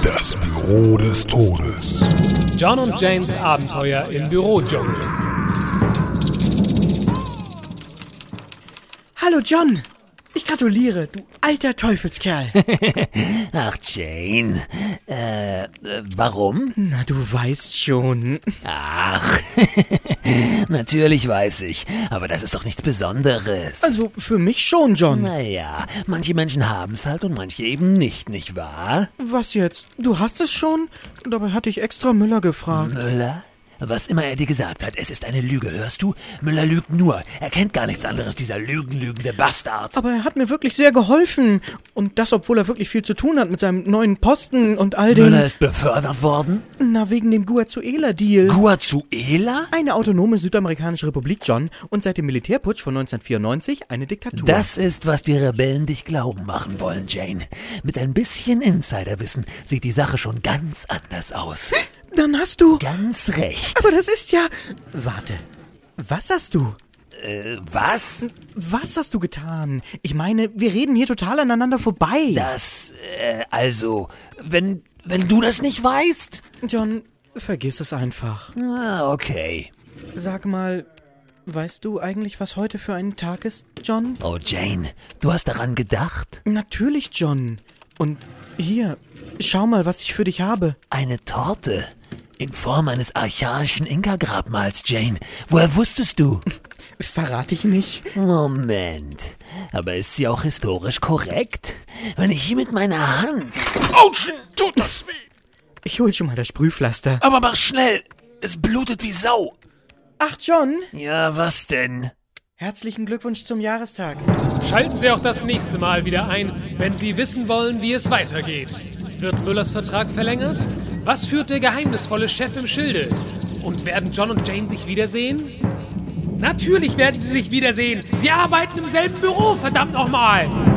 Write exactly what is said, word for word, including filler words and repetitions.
Das Büro des Todes. John und Janes Abenteuer im Bürodschungel. Hallo John, ich gratuliere, du alter Teufelskerl. Ach Jane, äh, warum? Na, du weißt schon. Ach, natürlich weiß ich, aber das ist doch nichts Besonderes. Also für mich schon, John. Naja, manche Menschen haben's halt und manche eben nicht, nicht wahr? Was jetzt? Du hast es schon? Dabei hatte ich extra Müller gefragt. Müller? Was immer er dir gesagt hat, es ist eine Lüge, hörst du? Müller lügt nur. Er kennt gar nichts anderes, dieser lügenlügende Bastard. Aber er hat mir wirklich sehr geholfen. Und das, obwohl er wirklich viel zu tun hat mit seinem neuen Posten und all dem... Müller ist befördert worden? Na, wegen dem Guazuela-Deal. Guazuela? Eine autonome südamerikanische Republik, John. Und seit dem Militärputsch von neunzehnhundertvierundneunzig eine Diktatur. Das ist, was die Rebellen dich glauben machen wollen, Jane. Mit ein bisschen Insiderwissen sieht die Sache schon ganz anders aus. Dann hast du... Ganz recht. Aber das ist ja... Warte, was hast du? Äh, was? Was hast du getan? Ich meine, wir reden hier total aneinander vorbei. Das, äh, also, wenn, wenn du das nicht weißt? John, vergiss es einfach. Ah, okay. Sag mal, weißt du eigentlich, was heute für ein Tag ist, John? Oh, Jane, du hast daran gedacht? Natürlich, John. Und hier, schau mal, was ich für dich habe. Eine Torte. In Form eines archaischen Inka-Grabmals, Jane. Woher wusstest du? Verrate ich nicht. Moment. Aber ist sie auch historisch korrekt? Wenn ich hier mit meiner Hand... Autschen, tut das weh. Ich hol schon mal das Sprühpflaster. Aber mach schnell. Es blutet wie Sau. Ach, John. Ja, was denn? Herzlichen Glückwunsch zum Jahrestag. Schalten Sie auch das nächste Mal wieder ein, wenn Sie wissen wollen, wie es weitergeht. Wird Müllers Vertrag verlängert? Was führt der geheimnisvolle Chef im Schilde? Und werden John und Jane sich wiedersehen? Natürlich werden sie sich wiedersehen. Sie arbeiten im selben Büro, verdammt nochmal!